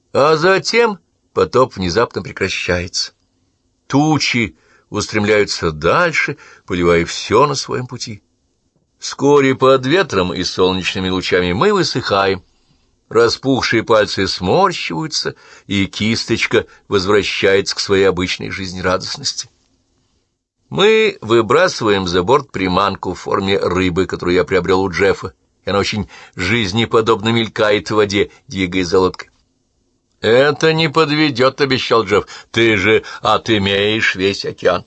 А затем потоп внезапно прекращается. Тучи устремляются дальше, поливая все на своем пути. Вскоре под ветром и солнечными лучами мы высыхаем. Распухшие пальцы сморщиваются, и кисточка возвращается к своей обычной жизнерадостности. Мы выбрасываем за борт приманку в форме рыбы, которую я приобрел у Джеффа, и она очень жизнеподобно мелькает в воде, двигаясь за лодкой. «Это не подведет», — обещал Джефф. «Ты же отымеешь весь океан».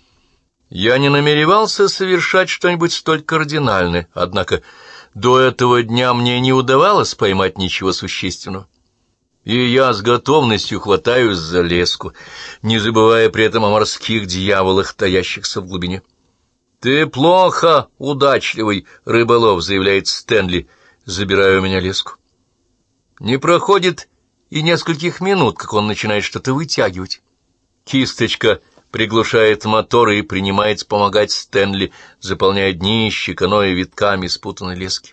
Я не намеревался совершать что-нибудь столь кардинальное, однако до этого дня мне не удавалось поймать ничего существенного. И я с готовностью хватаюсь за леску, не забывая при этом о морских дьяволах, таящихся в глубине. «Ты плохо удачливый рыболов», — заявляет Стэнли, забирая у меня леску. Не проходит и нескольких минут, как он начинает что-то вытягивать. Кисточка приглушает мотор и принимается помогать Стэнли, заполняя днище каноэ витками спутанной лески.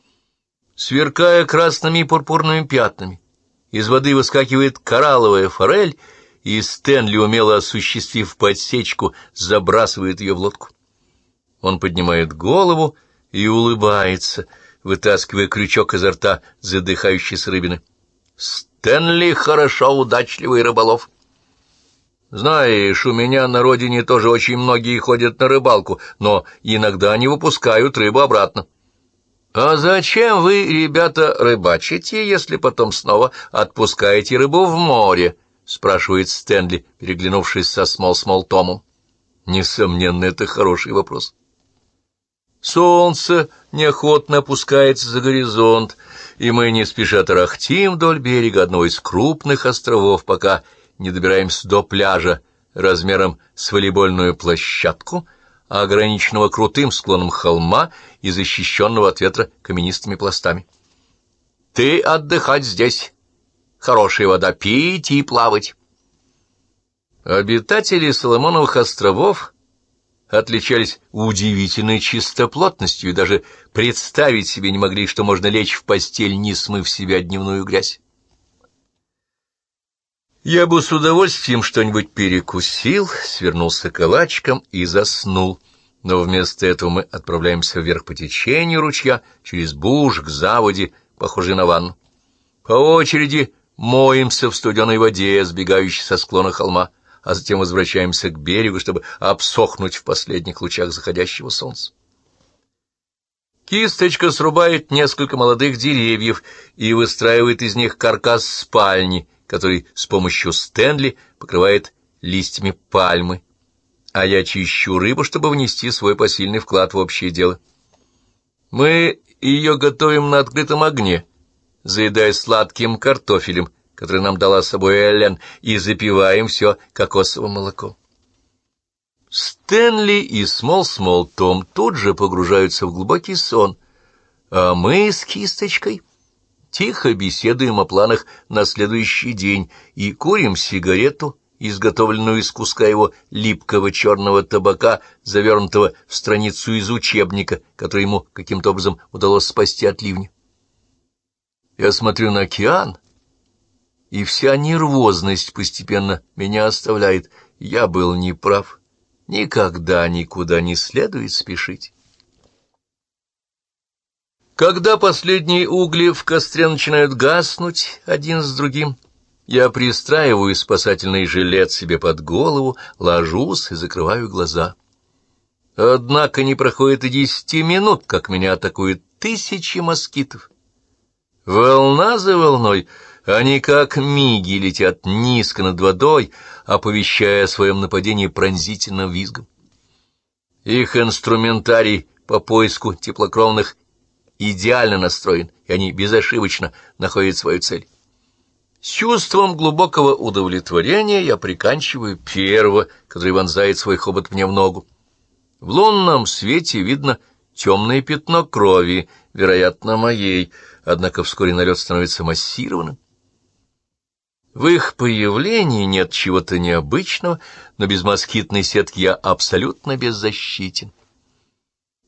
Сверкая красными и пурпурными пятнами, из воды выскакивает коралловая форель, и Стэнли, умело осуществив подсечку, забрасывает ее в лодку. Он поднимает голову и улыбается, вытаскивая крючок изо рта задыхающейся рыбины. «Стэнли хорошо удачливый рыболов». «Знаешь, у меня на родине тоже очень многие ходят на рыбалку, но иногда не выпускают рыбу обратно». «А зачем вы, ребята, рыбачите, если потом снова отпускаете рыбу в море?» — спрашивает Стэнли, переглянувшись со Смол Томом. Несомненно, это хороший вопрос. Солнце неохотно опускается за горизонт, и мы не спеша тарахтим вдоль берега одного из крупных островов, пока не добираемся до пляжа размером с волейбольную площадку, ограниченного крутым склоном холма и защищенного от ветра каменистыми пластами. «Ты отдыхать здесь. Хорошая вода, пить и плавать». Обитатели Соломоновых островов отличались удивительной чистоплотностью и даже представить себе не могли, что можно лечь в постель, не смыв себя дневную грязь. Я бы с удовольствием что-нибудь перекусил, свернулся калачиком и заснул, но вместо этого мы отправляемся вверх по течению ручья, через буш к заводе, похожей на ванну. По очереди моемся в студеной воде, сбегающей со склона холма, а затем возвращаемся к берегу, чтобы обсохнуть в последних лучах заходящего солнца. Кисточка срубает несколько молодых деревьев и выстраивает из них каркас спальни, который с помощью Стэнли покрывает листьями пальмы, а я чищу рыбу, чтобы внести свой посильный вклад в общее дело. Мы ее готовим на открытом огне, заедая сладким картофелем, который нам дала с собой Эллен, и запиваем все кокосовым молоком. Стэнли и Смол Том тут же погружаются в глубокий сон, а мы с Кисточкой тихо беседуем о планах на следующий день и курим сигарету, изготовленную из куска его липкого черного табака, завернутого в страницу из учебника, который ему каким-то образом удалось спасти от ливня. Я смотрю на океан, и вся нервозность постепенно меня оставляет. Я был неправ. Никогда никуда не следует спешить. Когда последние угли в костре начинают гаснуть один с другим, я пристраиваю спасательный жилет себе под голову, ложусь и закрываю глаза. Однако не проходит и 10 минут, как меня атакуют тысячи москитов. Волна за волной они, как миги, летят низко над водой, оповещая о своем нападении пронзительным визгом. Их инструментарий по поиску теплокровных идеально настроен, и они безошибочно находят свою цель. С чувством глубокого удовлетворения я приканчиваю первого, который вонзает свой хобот мне в ногу. В лунном свете видно темное пятно крови, вероятно, моей, однако вскоре налет становится массированным. В их появлении нет чего-то необычного, но без москитной сетки я абсолютно беззащитен.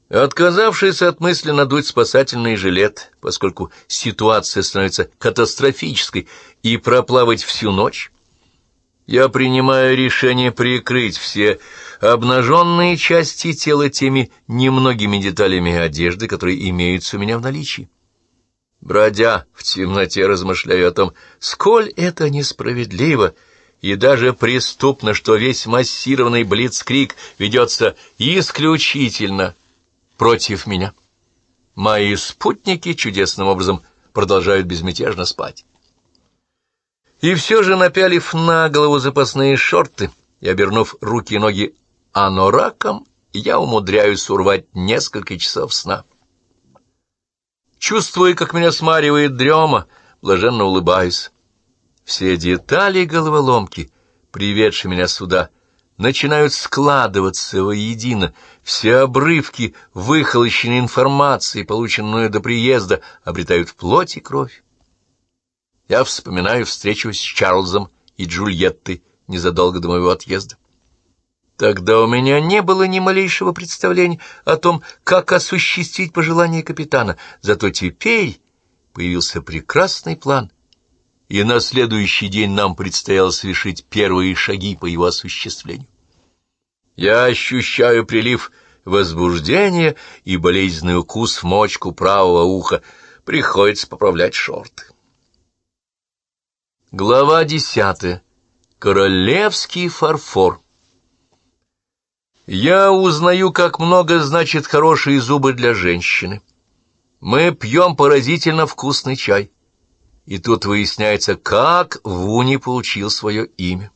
Отказавшись от мысли надуть спасательный жилет, поскольку ситуация становится катастрофической, и проплавать всю ночь, я принимаю решение прикрыть все обнаженные части тела теми немногими деталями одежды, которые имеются у меня в наличии. Бродя в темноте, размышляю о том, сколь это несправедливо и даже преступно, что весь массированный блицкриг ведется исключительно против меня. Мои спутники чудесным образом продолжают безмятежно спать. И все же, напялив на голову запасные шорты и обернув руки и ноги анораком, я умудряюсь урвать несколько часов сна. Чувствуя, как меня смаривает дрема, блаженно улыбаюсь. Все детали головоломки, приведшие меня сюда, начинают складываться воедино, все обрывки выхолощенной информации, полученную до приезда, обретают плоть и кровь. Я вспоминаю встречу с Чарльзом и Джульеттой незадолго до моего отъезда. Тогда у меня не было ни малейшего представления о том, как осуществить пожелание капитана, зато теперь появился прекрасный план, и на следующий день нам предстояло совершить первые шаги по его осуществлению. Я ощущаю прилив возбуждения и болезненный укус в мочку правого уха. Приходится поправлять шорты. Глава 10. Королевский фарфор. Я узнаю, как много значит хорошие зубы для женщины. Мы пьем поразительно вкусный чай. И тут выясняется, как Вуни получил свое имя.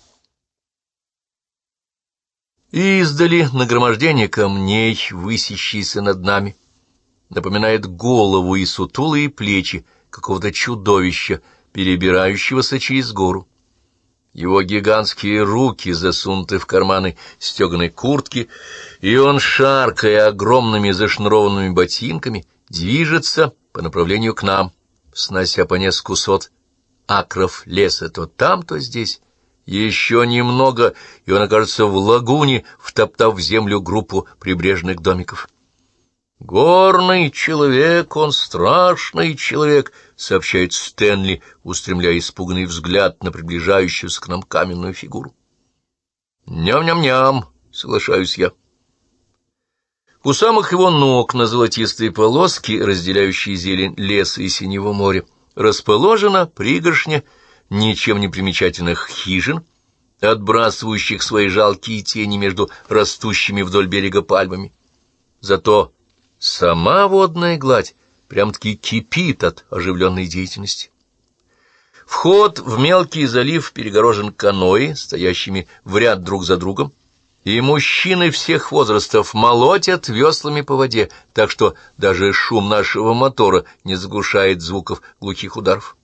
Издали нагромождение камней, высящиеся над нами, напоминает голову и сутулые плечи какого-то чудовища, перебирающегося через гору. Его гигантские руки засунуты в карманы стеганой куртки, и он, шаркая огромными зашнурованными ботинками, движется по направлению к нам, снося по несколько сот акров леса то там, то здесь. Еще немного, и он окажется в лагуне, втоптав в землю группу прибрежных домиков. «Горный человек, он страшный человек», — сообщает Стэнли, устремляя испуганный взгляд на приближающуюся к нам каменную фигуру. «Ням-ням-ням», — соглашаюсь я. У самых его ног на золотистые полоски, разделяющие зелень леса и синего моря, расположена пригоршня ничем не примечательных хижин, отбрасывающих свои жалкие тени между растущими вдоль берега пальмами. Зато сама водная гладь прям-таки кипит от оживленной деятельности. Вход в мелкий залив перегорожен каноэ, стоящими в ряд друг за другом, и мужчины всех возрастов молотят веслами по воде, так что даже шум нашего мотора не заглушает звуков глухих ударов.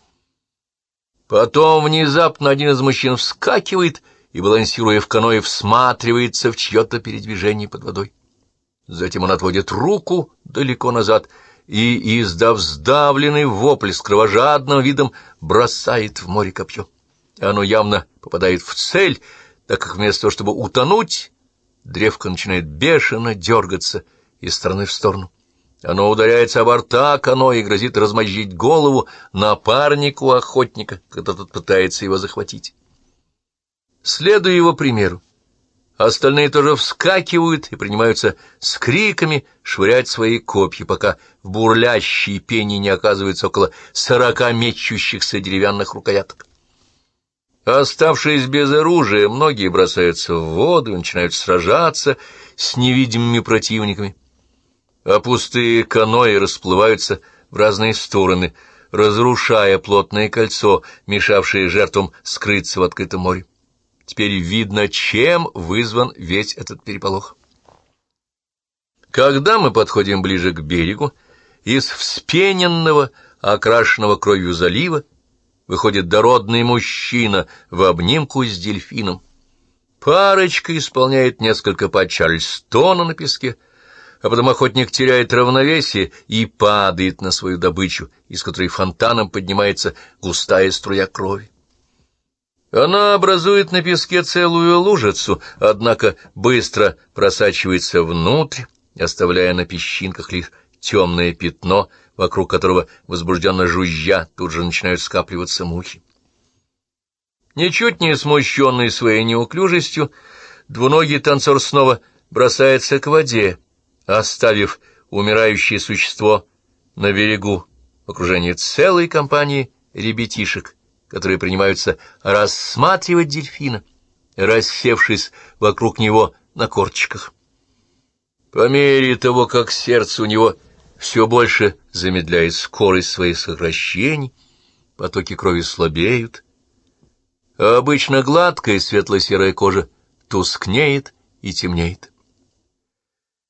Потом внезапно один из мужчин вскакивает и, балансируя в каноэ, всматривается в чье-то передвижение под водой. Затем он отводит руку далеко назад и, издав сдавленный вопль с кровожадным видом, бросает в море копье. Оно явно попадает в цель, так как вместо того, чтобы утонуть, древко начинает бешено дергаться из стороны в сторону. Оно ударяется о борта каноэ и грозит размозжить голову напарнику охотника, когда тот пытается его захватить. Следуя его примеру, остальные тоже вскакивают и принимаются с криками швырять свои копья, пока в бурлящей пене не оказывается около 40 мечущихся деревянных рукояток. Оставшись без оружия, многие бросаются в воду и начинают сражаться с невидимыми противниками, а пустые каноэ расплываются в разные стороны, разрушая плотное кольцо, мешавшее жертвам скрыться в открытом море. Теперь видно, чем вызван весь этот переполох. Когда мы подходим ближе к берегу, из вспененного, окрашенного кровью залива выходит дородный мужчина в обнимку с дельфином. Парочка исполняет несколько па чарльстона на песке, а потом охотник теряет равновесие и падает на свою добычу, из которой фонтаном поднимается густая струя крови. Она образует на песке целую лужицу, однако быстро просачивается внутрь, оставляя на песчинках лишь темное пятно, вокруг которого, возбужденно жужжа, тут же начинают скапливаться мухи. Ничуть не смущенный своей неуклюжестью, двуногий танцор снова бросается к воде, оставив умирающее существо на берегу в окружении целой компании ребятишек, которые принимаются рассматривать дельфина, рассевшись вокруг него на корточках. По мере того, как сердце у него все больше замедляет скорость своих сокращений, потоки крови слабеют, а обычно гладкая светло-серая кожа тускнеет и темнеет.